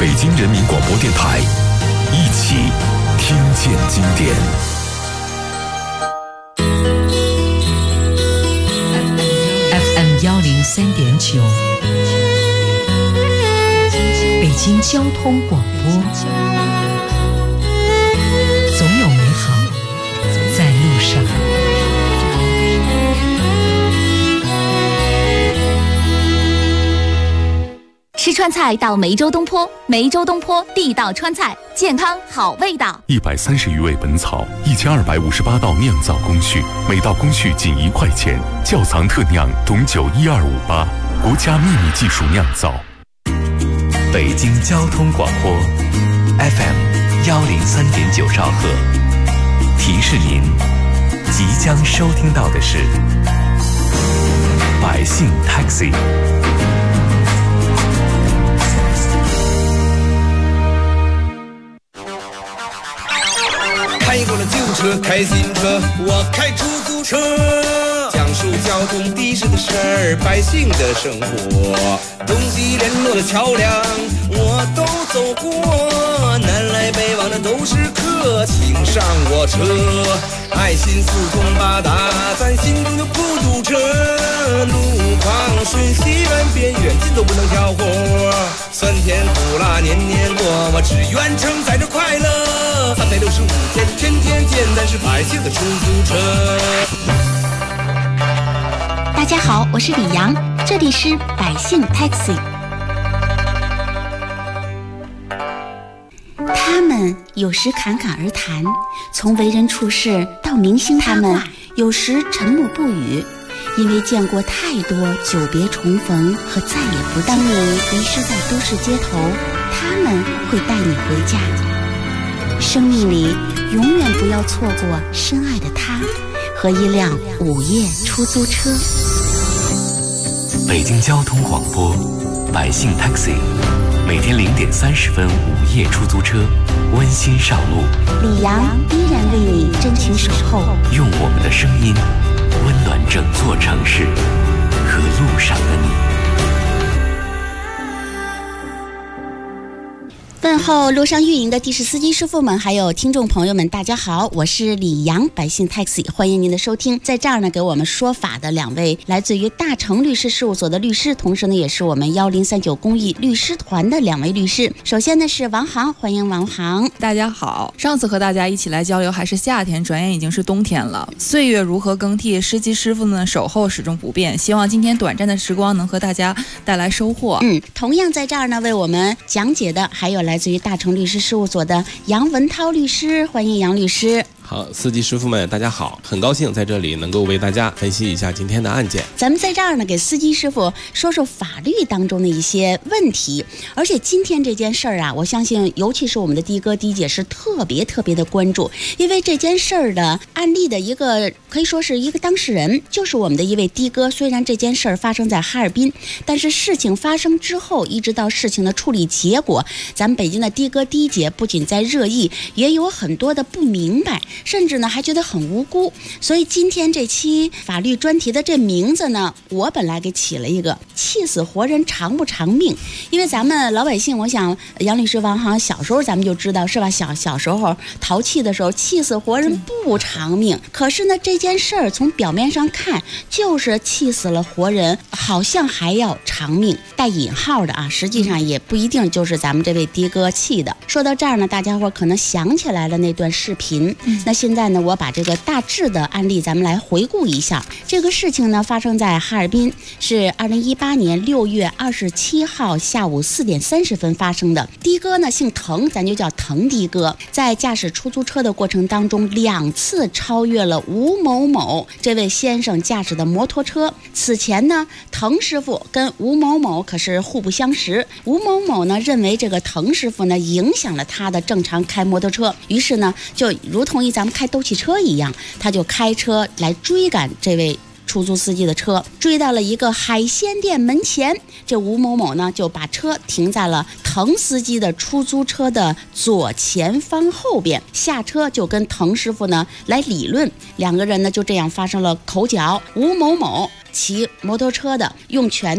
北京人民广播电台，一起听见经典。 FM103.9，北京交通广播，总有美好在路上。 吃川菜到梅州东坡，梅州东坡地道川菜，健康好味道。 130余味本草，1258道酿造工序，每道工序仅1块钱。窖藏特酿董酒12588，国家秘密技术酿造。 北京交通广播 FM103.9兆赫，提示您即将收听到的是百姓 Taxi。 开过了旧车，开新车，我开出租车，讲述交通的士的事儿，百姓的生活，东西联络的桥梁我都走过，南来北往的都是客，请上我车，爱心四通八达，咱心中就不堵车，路旁顺西远边远近都不能挑活，酸甜苦辣年年过，我只愿承载着快乐，365天天天见，咱是百姓的出租车。 大家好，我是李阳，这里是百姓 Taxi。 他们有时侃侃而谈，从为人处事到明星他们有时沉默不语，因为见过太多久别重逢和再也不当你迷失在都市街头，他们会带你回家。生命里永远不要错过深爱的他和一辆午夜出租车。 北京交通广播百姓 Taxi， 每天0点30分午夜出租车温馨上路， 李阳依然为你真情守候， 用我们的声音温暖整座城市和路上的你。 问候路上运营的的士司机师傅们，还有听众朋友们，大家好，我是李阳，百姓 Taxi， 欢迎您的收听。在这儿呢，给我们说法的2位来自于大成律师事务所的律师，同时呢，也是我们1039公益律师团的2位律师。首先呢是王航，欢迎王航。 大家好，上次和大家一起来交流还是夏天，转眼已经是冬天了。岁月如何更替，司机师傅呢守候始终不变。希望今天短暂的时光能和大家带来收获。 同样在这儿呢，为我们讲解的还有来自于大成律师事务所的杨文涛律师，欢迎杨律师。 好，司机师傅们大家好，很高兴在这里能够为大家分析一下今天的案件。 咱们在这儿呢，给司机师傅说说法律当中的一些问题。而且今天这件事儿啊，我相信尤其是我们的的哥的姐是特别的关注，因为这件事儿的案例的一个可以说是一个当事人，就是我们的一位的哥。虽然这件事儿发生在哈尔滨，但是事情发生之后，一直到事情的处理结果，咱们北京的的哥的姐不仅在热议，也有很多的不明白，甚至呢还觉得很无辜。所以今天这期法律专题的这名字呢，我本来给起了一个气死活人偿不偿命。因为咱们老百姓，我想杨律师王航小时候咱们就知道是吧，小时候淘气的时候气死活人不偿命。可是呢这件事儿从表面上看就是气死了活人，好像还要偿命，带引号的啊，实际上也不一定就是咱们这位的哥气的。说到这儿呢，大家伙可能想起来了那段视频。那现在呢，我把这个大致的案例咱们来回顾一下。这个事情呢发生在哈尔滨，是2018年6月27号下午4点30分发生的。的哥呢姓滕，咱就叫滕的哥，在驾驶出租车的过程当中2次超越了吴某某这位先生驾驶的摩托车。此前呢，滕师傅跟吴某某可是互不相识，吴某某呢认为这个滕师傅呢影响了他的正常开摩托车，于是呢就如同咱们开斗气车一样，他就开车来追赶这位出租司机的车，追到了一个海鲜店门前。这吴某某呢就把车停在了滕司机的出租车的左前方后边，下车就跟滕师傅呢来理论。2个人呢就这样发生了口角。吴某某骑摩托车的用拳头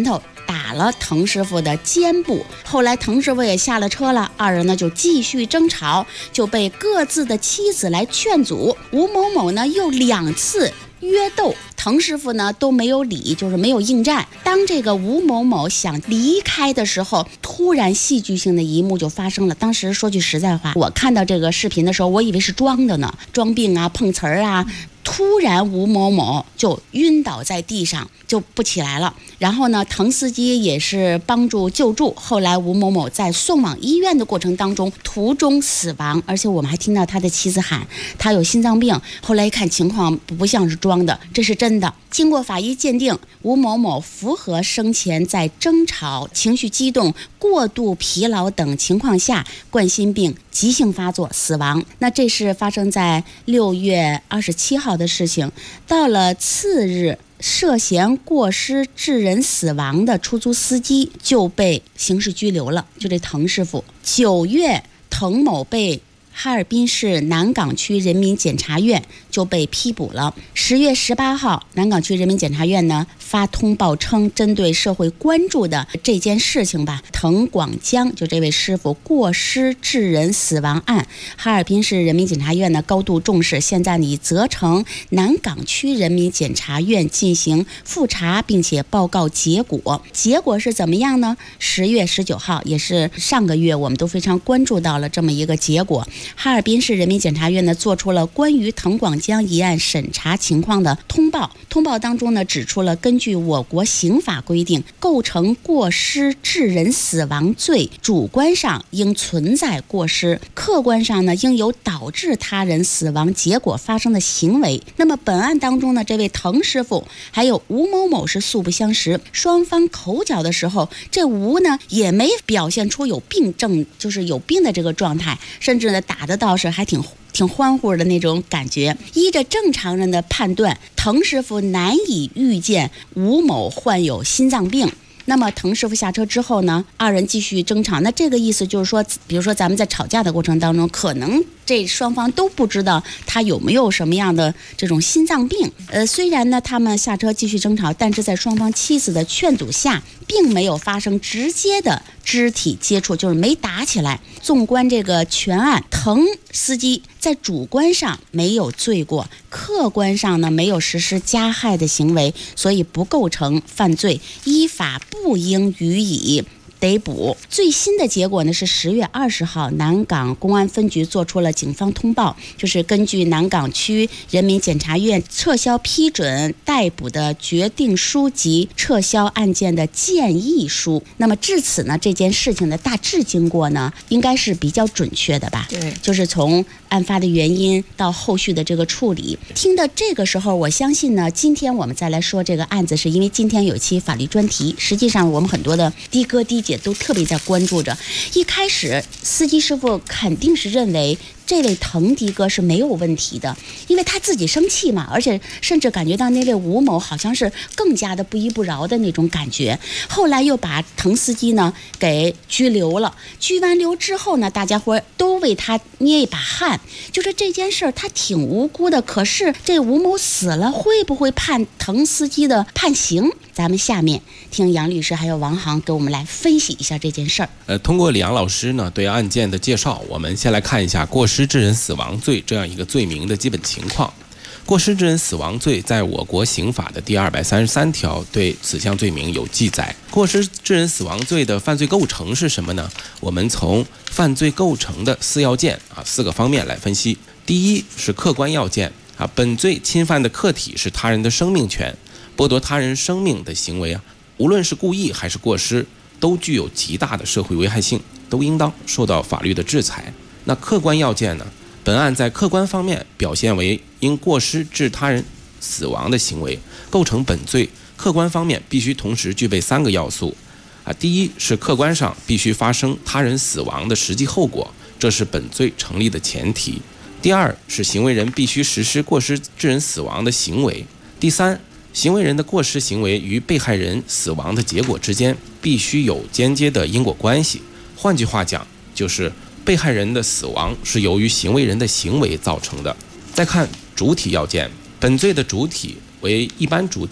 打了滕师傅的肩部。后来滕师傅也下了车了，二人呢就继续争吵，就被各自的妻子来劝阻。吴某某呢又2次约斗，滕师傅呢都没有理，就是没有应战。当这个吴某某想离开的时候，突然戏剧性的一幕就发生了。当时说句实在话，我看到这个视频的时候，我以为是装的呢，装病啊，碰瓷儿啊。突然吴某某就晕倒在地上，就不起来了。然后呢，滕司机也是帮助救助。后来吴某某在送往医院的过程当中途中死亡，而且我们还听到他的妻子喊他有心脏病。后来一看情况不像是装的，这是真的。经过法医鉴定，吴某某符合生前在争吵、情绪激动、过度疲劳等情况下冠心病急性发作死亡。那这是发生在6月27号的事情。到了次日，涉嫌过失致人死亡的出租司机就被刑事拘留了，就这滕师傅。9月，滕某被哈尔滨市南岗区人民检察院就被批捕了。10月18号，南岗区人民检察院呢发通报称，针对社会关注的这件事情吧，滕广江就这位师傅过失致人死亡案，哈尔滨市人民检察院呢高度重视，现在已责成南岗区人民检察院进行复查，并且报告结果。结果是怎么样呢？10月19号，也是上个月我们都非常关注到了这么一个结果。哈尔滨市人民检察院呢做出了关于滕广江一案审查情况的通报。通报当中呢指出了，根据我国刑法规定，构成过失致人死亡罪，主观上应存在过失，客观上呢应有导致他人死亡结果发生的行为。那么本案当中呢，这位滕师傅还有吴某某是素不相识，双方口角的时候，这吴呢也没表现出有病症，就是有病的这个状态，甚至呢打的倒是还挺欢乎的那种感觉。依着正常人的判断，滕师傅难以预见吴某患有心脏病。那么滕师傅下车之后呢，二人继续争吵。那这个意思就是说，比如说咱们在吵架的过程当中，可能这双方都不知道他有没有什么样的这种心脏病。虽然呢他们下车继续争吵，但是在双方妻子的劝阻下，并没有发生直接的肢体接触，就是没打起来。纵观这个全案，滕司机在主观上没有罪过，客观上呢没有实施加害的行为，所以不构成犯罪，依法不应予以逮捕。最新的结果呢是10月20号，南岗公安分局做出了警方通报，就是根据南岗区人民检察院撤销批准逮捕的决定书及撤销案件的建议书。那么至此呢，这件事情的大致经过呢，应该是比较准确的吧？对，就是从案发的原因到后续的这个处理。听到这个时候，我相信呢，今天我们再来说这个案子，是因为今天有一期法律专题，实际上我们很多的的哥的姐都特别在关注着。一开始司机师傅肯定是认为这位滕的哥是没有问题的，因为他自己生气嘛，而且甚至感觉到那位吴某好像是更加的不依不饶的那种感觉。后来又把滕司机呢给拘留了，拘完留之后呢，大家伙都为他捏一把汗，就是这件事儿他挺无辜的，可是这吴某死了，会不会判滕司机的判刑？咱们下面听杨律师还有王航给我们来分析一下这件事儿。 通过李阳老师呢对案件的介绍，我们先来看一下过失致人死亡罪这样一个罪名的基本情况。过失致人死亡罪在我国刑法的第233条对此项罪名有记载。过失致人死亡罪的犯罪构成是什么呢？我们从犯罪构成的4要件4个方面来分析。第一是客观要件本罪侵犯的客体是他人的生命权，剥夺他人生命的行为无论是故意还是过失，都具有极大的社会危害性，都应当受到法律的制裁。那客观要件呢？本案在客观方面表现为因过失致他人死亡的行为，构成本罪。客观方面必须同时具备3个要素第一是客观上必须发生他人死亡的实际后果，这是本罪成立的前提。第二是行为人必须实施过失致人死亡的行为。第三，行为人的过失行为与被害人死亡的结果之间必须有间接的因果关系。换句话讲，就是被害人的死亡是由于行为人的行为造成的。再看主体要件，本罪的主体为一般主体，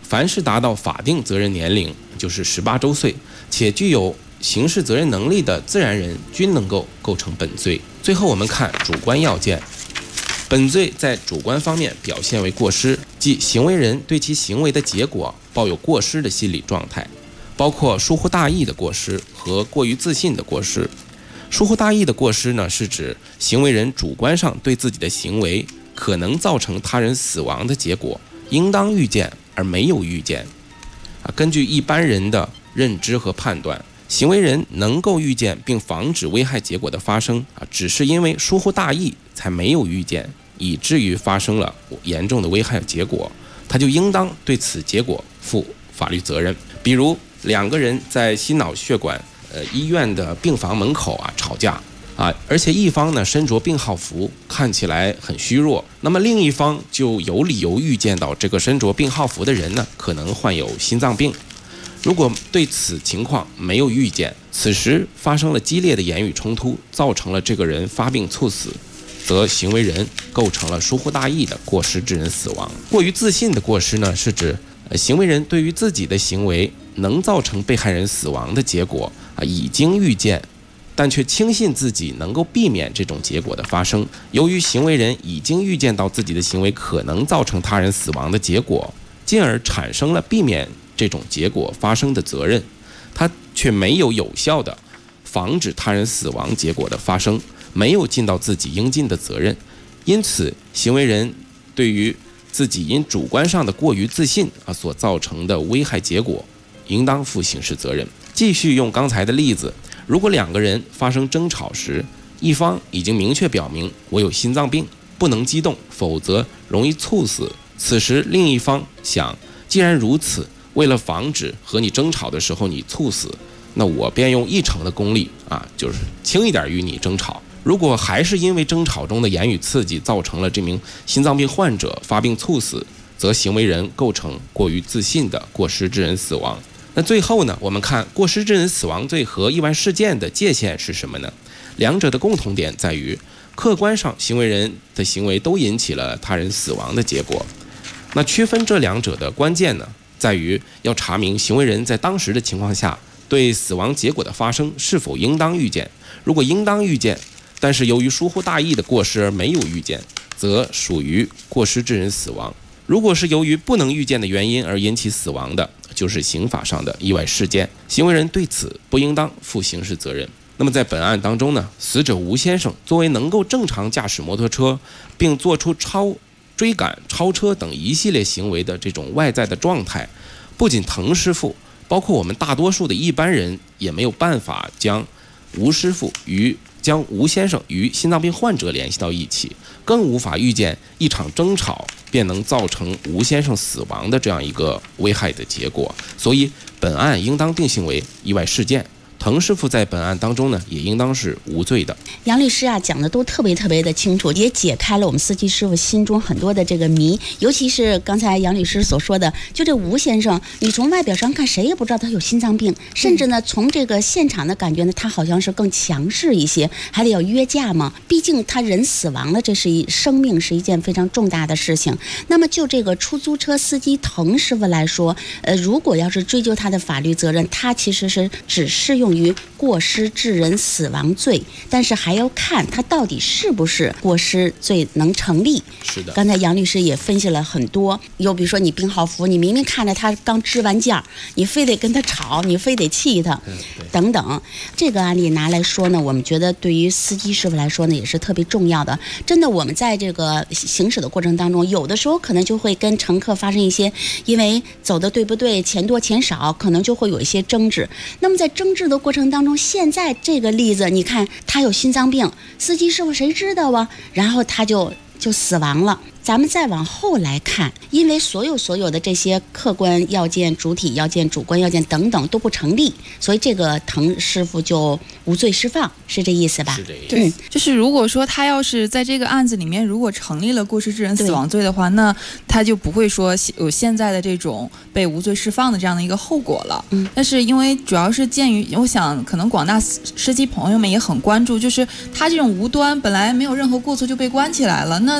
凡是达到法定责任年龄，就是18周岁，且具有刑事责任能力的自然人，均能够构成本罪。最后我们看主观要件，本罪在主观方面表现为过失，即行为人对其行为的结果抱有过失的心理状态，包括疏忽大意的过失和过于自信的过失。疏忽大意的过失呢，是指行为人主观上对自己的行为可能造成他人死亡的结果应当预见而没有预见。根据一般人的认知和判断，行为人能够预见并防止危害结果的发生，只是因为疏忽大意才没有预见，以至于发生了严重的危害结果，他就应当对此结果负法律责任。比如两个人在心脑血管医院的病房门口吵架而且一方呢身着病号服，看起来很虚弱，那么另一方就有理由预见到这个身着病号服的人呢可能患有心脏病。如果对此情况没有预见，此时发生了激烈的言语冲突，造成了这个人发病猝死，则行为人构成了疏忽大意的过失致人死亡。过于自信的过失呢，是指行为人对于自己的行为能造成被害人死亡的结果已经预见，但却轻信自己能够避免这种结果的发生。由于行为人已经预见到自己的行为可能造成他人死亡的结果，进而产生了避免这种结果发生的责任，他却没有有效的防止他人死亡结果的发生，没有尽到自己应尽的责任。因此行为人对于自己因主观上的过于自信所造成的危害结果应当负刑事责任。继续用刚才的例子，如果两个人发生争吵时，一方已经明确表明我有心脏病，不能激动，否则容易猝死，此时另一方想，既然如此，为了防止和你争吵的时候你猝死，那我便用1成的功力就是轻一点与你争吵。如果还是因为争吵中的言语刺激造成了这名心脏病患者发病猝死，则行为人构成过于自信的过失致人死亡。那最后呢，我们看过失致人死亡罪和意外事件的界限是什么呢？两者的共同点在于，客观上行为人的行为都引起了他人死亡的结果。那区分这两者的关键呢，在于要查明行为人在当时的情况下对死亡结果的发生是否应当预见。如果应当预见，但是由于疏忽大意的过失而没有预见，则属于过失致人死亡。如果是由于不能预见的原因而引起死亡的，就是刑法上的意外事件，行为人对此不应当负刑事责任。那么在本案当中呢，死者吴先生作为能够正常驾驶摩托车并做出追赶、超车等一系列行为的这种外在的状态，不仅滕师傅，包括我们大多数的一般人也没有办法将吴先生与心脏病患者联系到一起，更无法预见一场争吵便能造成吴先生死亡的这样一个危害的结果，所以本案应当定性为意外事件。滕师傅在本案当中呢，也应当是无罪的。 杨律师讲的都特别的清楚，也解开了我们司机师傅心中很多的这个谜。尤其是刚才杨律师所说的，就这吴先生，你从外表上看谁也不知道他有心脏病，甚至呢从这个现场的感觉呢，他好像是更强势一些，还得要约架嘛。毕竟他人死亡了，这是生命是一件非常重大的事情。那么就这个出租车司机滕师傅来说，如果要是追究他的法律责任，他其实是只适用于过失致人死亡罪，但是还要看他到底是不是过失罪能成立。 是的， 刚才杨律师也分析了很多，有比如说你病号服，你明明看着他刚支完架，你非得跟他吵，你非得气他，等等。这个案例拿来说呢，我们觉得对于司机师傅来说呢，也是特别重要的。真的，我们在这个行驶的过程当中，有的时候可能就会跟乘客发生一些，因为走的对不对，钱多钱少，可能就会有一些争执。那么在争执的过程当中，现在这个例子，你看他有心脏病，司机师傅谁知道啊？然后他就死亡了。咱们再往后来看，因为所有的这些客观要件、主体要件、主观要件等等都不成立，所以这个滕师傅就无罪释放，是这意思吧？ 是这意思。 对，就是如果说他要是在这个案子里面如果成立了过失致人死亡罪的话，那他就不会说有现在的这种被无罪释放的这样的一个后果了。但是因为主要是鉴于，我想可能广大司机朋友们也很关注，就是他这种无端本来没有任何过错就被关起来了，那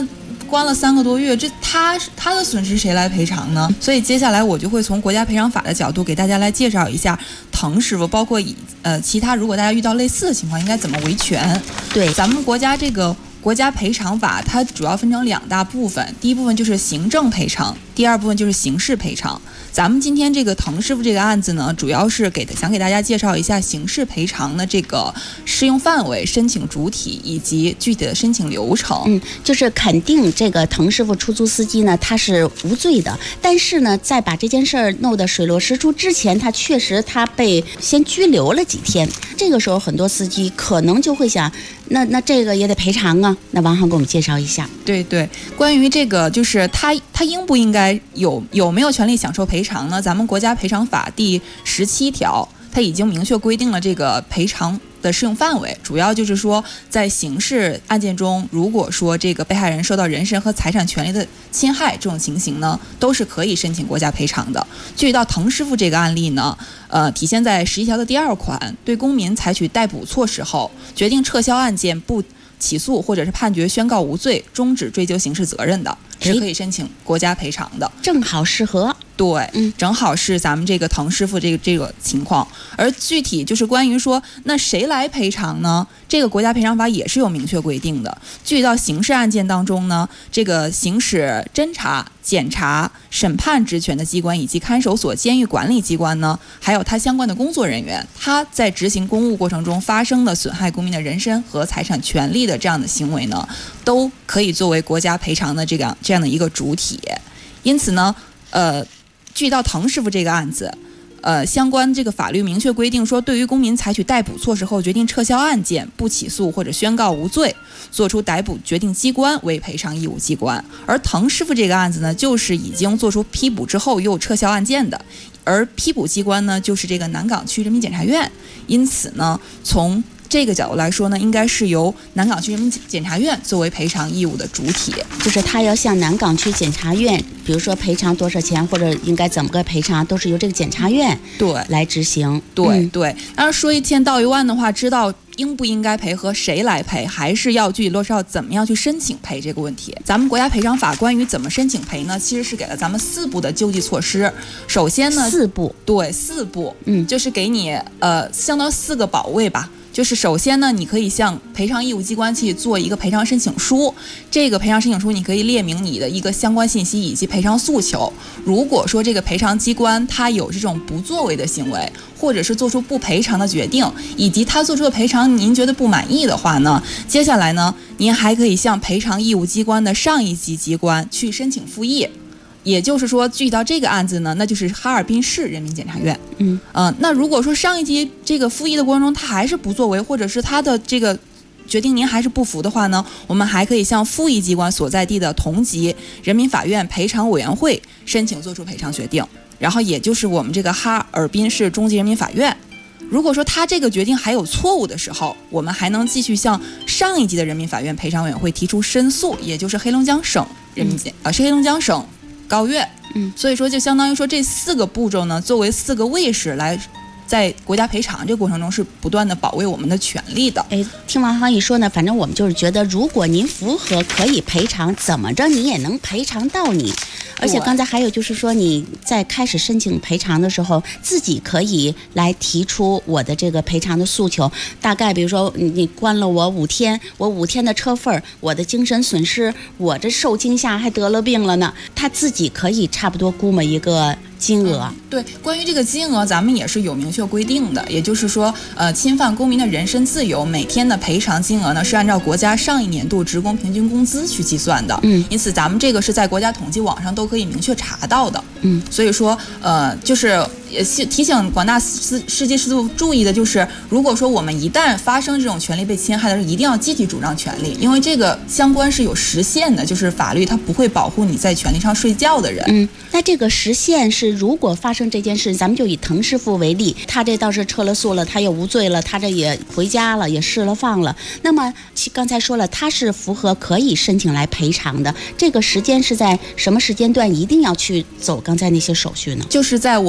关了3个多月，这他的损失谁来赔偿呢？所以接下来我就会从国家赔偿法的角度给大家来介绍一下滕师傅，包括其他如果大家遇到类似的情况应该怎么维权。 对， 咱们国家这个国家赔偿法它主要分成2大部分，第一部分就是行政赔偿，第二部分就是刑事赔偿。咱们今天这个滕师傅这个案子呢，主要是想给大家介绍一下刑事赔偿的这个适用范围、申请主体以及具体的申请流程。 就是肯定这个滕师傅出租司机呢，他是无罪的，但是呢，在把这件事儿弄得水落石出之前，他确实被先拘留了几天。这个时候，很多司机可能就会想，那这个也得赔偿啊。那王航给我们介绍一下。 对，关于这个就是他应不应该有没有权利享受赔偿呢？咱们国家赔偿法第17条，它已经明确规定了这个赔偿的适用范围，主要就是说，在刑事案件中，如果说这个被害人受到人身和财产权利的侵害，这种情形呢，都是可以申请国家赔偿的。具体到滕师傅这个案例呢，体现在11条的第2款，对公民采取逮捕措施后，决定撤销案件，不起诉或者是判决宣告无罪，终止追究刑事责任的，是可以申请国家赔偿的。 正好适合。 对，正好是咱们这个滕师傅这个情况。而具体就是关于说，那谁来赔偿呢？这个国家赔偿法也是有明确规定的。具体到刑事案件当中呢，这个行使侦查、检察、审判职权的机关以及看守所、监狱管理机关呢，还有他相关的工作人员，他在执行公务过程中发生的损害公民的人身和财产权利的这样的行为呢，都可以作为国家赔偿的这样的一个主体。因此呢，具体到滕师傅这个案子，相关这个法律明确规定说，对于公民采取逮捕措施后决定撤销案件、不起诉或者宣告无罪，作出逮捕决定机关为赔偿义务机关。而滕师傅这个案子呢，就是已经做出批捕之后又撤销案件的，而批捕机关呢，就是这个南岗区人民检察院。因此呢，从这个角度来说呢，应该是由南岗区人民检察院作为赔偿义务的主体， 就是他要向南岗区检察院，比如说赔偿多少钱，或者应该怎么个赔偿，都是由这个检察院来执行。 对，当然说一千道一万的话，知道应不应该赔和谁来赔，还是要具体落实到怎么样去申请赔这个问题。咱们国家赔偿法关于怎么申请赔呢，其实是给了咱们4步的救济措施。首先呢 ，4步， 对，4步，就是给你相当4个保卫吧。就是首先呢，你可以向赔偿义务机关去做一个赔偿申请书，这个赔偿申请书你可以列明你的一个相关信息以及赔偿诉求。如果说这个赔偿机关它有这种不作为的行为，或者是做出不赔偿的决定，以及他做出的赔偿您觉得不满意的话呢，接下来呢，您还可以向赔偿义务机关的上一级机关去申请复议。也就是说，具体到这个案子呢，那就是哈尔滨市人民检察院。那如果说上一级这个复议的过程中他还是不作为，或者是他的这个决定您还是不服的话呢，我们还可以向复议机关所在地的同级人民法院赔偿委员会申请做出赔偿决定，然后也就是我们这个哈尔滨市中级人民法院。如果说他这个决定还有错误的时候，我们还能继续向上一级的人民法院赔偿委员会提出申诉，也就是黑龙江省是黑龙江省高院。所以说就相当于说这4个步骤呢，作为4个卫士来在国家赔偿这个过程中是不断的保卫我们的权利的。 听王航一说呢，反正我们就是觉得，如果您符合可以赔偿，怎么着你也能赔偿到你。而且刚才还有就是说，你在开始申请赔偿的时候，自己可以来提出我的这个赔偿的诉求。大概比如说你关了我5天，我5天的车份，我的精神损失，我这受惊吓还得了病了呢，他自己可以差不多估摸一个金额。 对，关于这个金额咱们也是有明确规定的，也就是说侵犯公民的人身自由每天的赔偿金额呢是按照国家上一年度职工平均工资去计算的。因此咱们这个是在国家统计网上都可以明确查到的。所以说就是也提醒广大司机师傅注意的就是，如果说我们一旦发生这种权利被侵害的时候，一定要积极主张权利，因为这个相关是有时限的，就是法律它不会保护你在权利上睡觉的人。 那这个时限是，如果发生这件事，咱们就以滕师傅为例，他这倒是撤了诉了，他也无罪了，他这也回家了，也释了放了。那么刚才说了，他是符合可以申请来赔偿的，这个时间是在什么时间段一定要去走刚才那些手续呢？ 就是在我们知道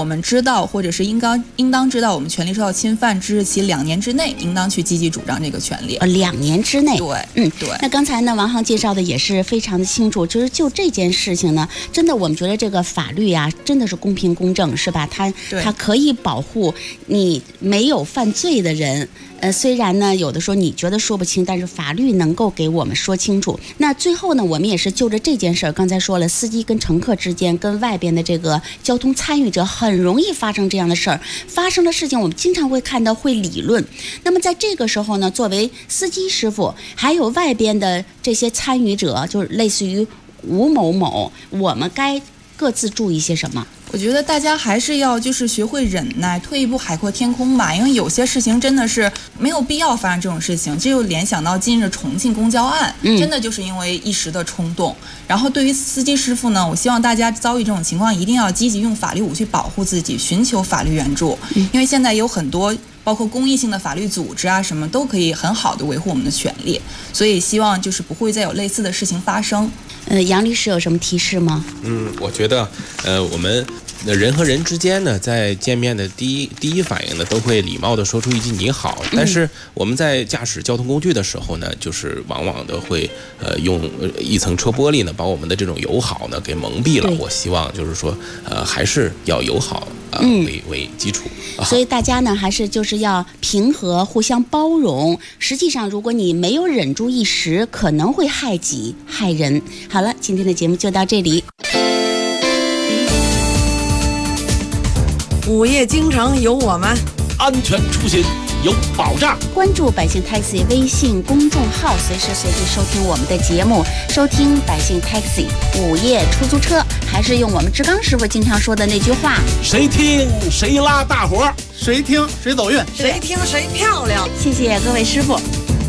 道或者是应当知道我们权利受到侵犯之日起2年之内，应当去积极主张这个权利。 2年之内， 对，对。 那刚才呢，王航介绍的也是非常的清楚，就是就这件事情呢，真的我们觉得这个法律啊，真的是公平公正，是吧？它可以保护你没有犯罪的人。虽然呢，有的时候你觉得说不清，但是法律能够给我们说清楚。那最后呢，我们也是就着这件事儿，刚才说了，司机跟乘客之间，跟外边的这个交通参与者，很容易发生这样的事儿。发生的事情，我们经常会看到会理论。那么在这个时候呢，作为司机师傅，还有外边的这些参与者，就是类似于吴某某，我们该各自注意些什么？ 我觉得大家还是要就是学会忍耐，退一步海阔天空吧。因为有些事情真的是没有必要发生这种事情。这又联想到近日重庆公交案，真的就是因为一时的冲动。然后对于司机师傅呢，我希望大家遭遇这种情况，一定要积极用法律武去保护自己，寻求法律援助。因为现在有很多包括公益性的法律组织啊，什么都可以很好的维护我们的权利。所以希望就是不会再有类似的事情发生。 杨律师有什么提示吗？ 我觉得我们人和人之间呢，在见面的第一反应呢，都会礼貌的说出一句你好。但是我们在驾驶交通工具的时候呢，就是往往的会用一层车玻璃呢，把我们的这种友好呢给蒙蔽了。我希望就是说还是要友好为基础。 所以大家呢，还是就是要平和，互相包容。实际上，如果你没有忍住一时，可能会害己害人。好了，今天的节目就到这里。 午夜京城有我们， 安全出行有保障。 关注百姓 Taxi 微信公众号，随时随地收听我们的节目，收听百姓 Taxi 午夜出租车。还是用我们志刚师傅经常说的那句话： 谁听谁拉大伙， 谁听谁走运， 谁听谁漂亮。 谢谢各位师傅。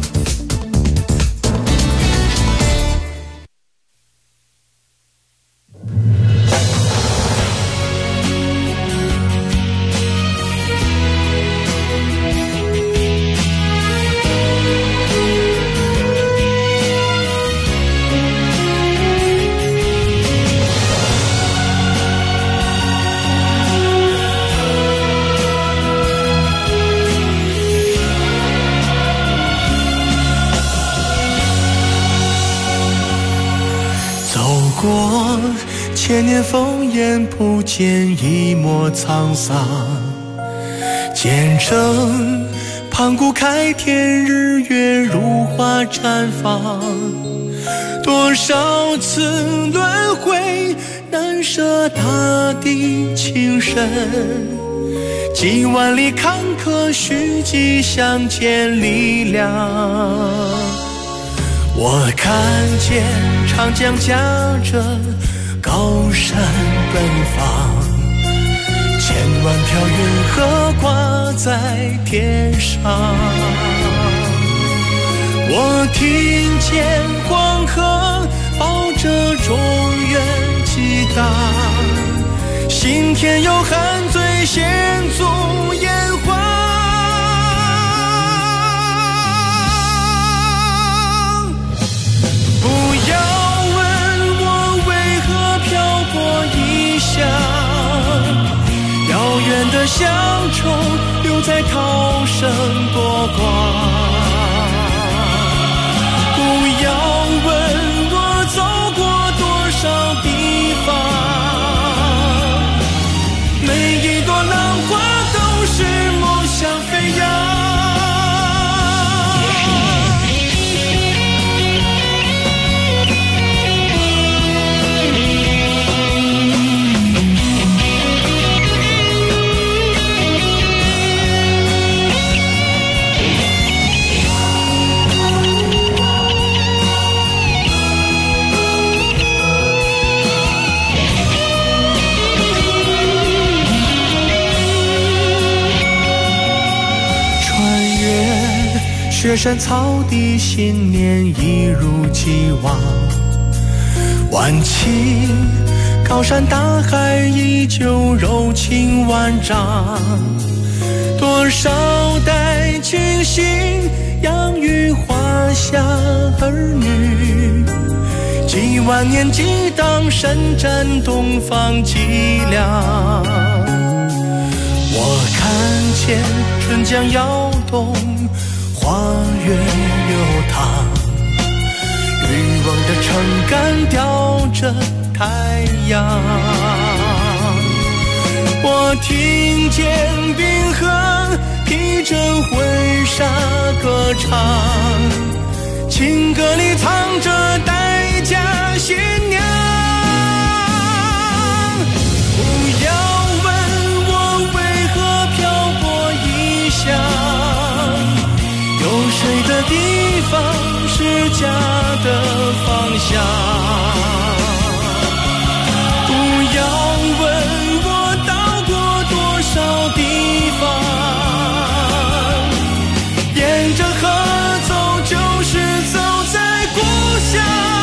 千年烽烟不见一抹沧桑，见证盘古开天，日月如花绽放。多少次轮回，难舍大地情深，几万里坎坷，虚迹相见力量。我看见长江夹着高山奔放，千万条云河挂在天上。我听见黄河抱着中原激荡，心田有汉醉献足炎黄。不要问我为何漂泊异乡，遥远的乡愁留在涛声波光。不要问我走过多少地方，每一朵浪花都是梦想飞扬。雪山草地，信念一如既往。万顷高山大海，依旧柔情万丈。多少代清醒，养育华夏儿女。几万年激荡，深占东方脊梁。 我看见春江摇动，花月流淌，渔网的撑杆吊着太阳。我听见冰河披着婚纱歌唱，情歌里藏着待嫁新娘。不要问我为何漂泊异乡，有水的地方是家的方向。不要问我到过多少地方，沿着河走就是走在故乡。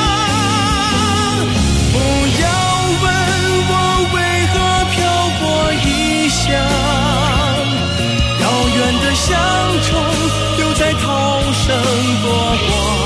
不要问我为何漂泊异乡，遥远的乡愁留在涛声波光。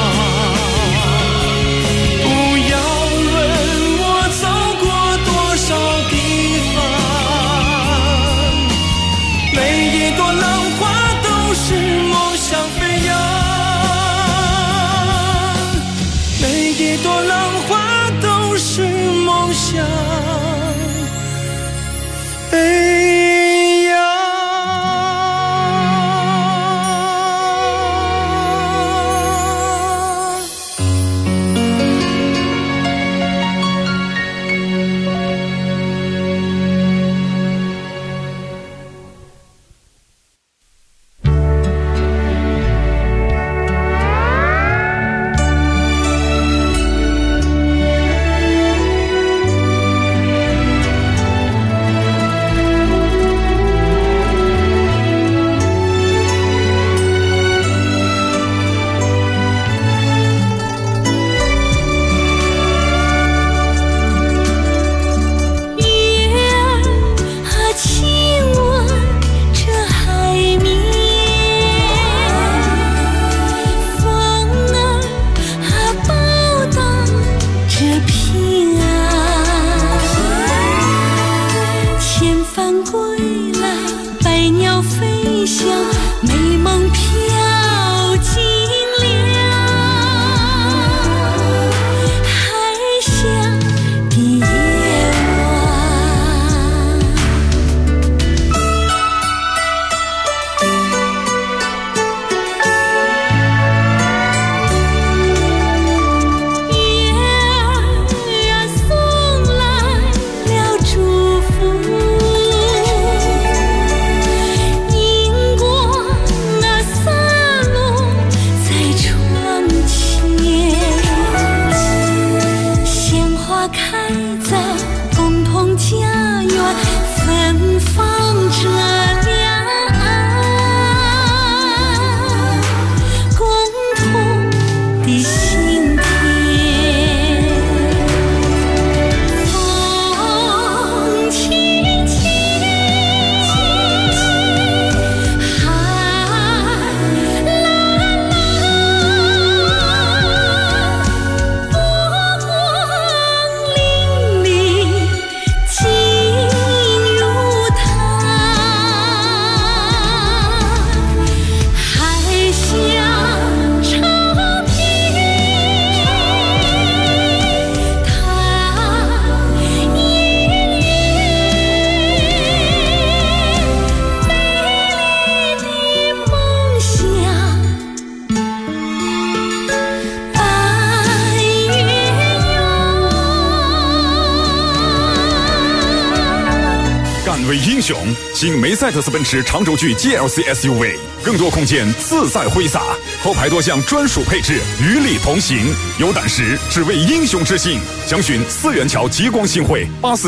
为英雄，新梅赛德斯奔驰长轴距 GLC SUV， 更多空间自在挥洒，后排多项专属配置与你同行。有胆识，只为英雄之心。详询4元桥极光新汇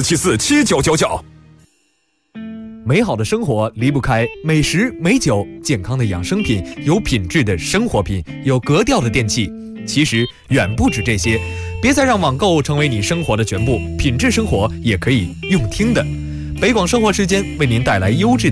84747999。 美好的生活离不开美食、美酒、健康的养生品、有品质的生活品、有格调的电器。其实远不止这些，别再让网购成为你生活的全部，品质生活也可以用听的。北广生活时间为您带来优质的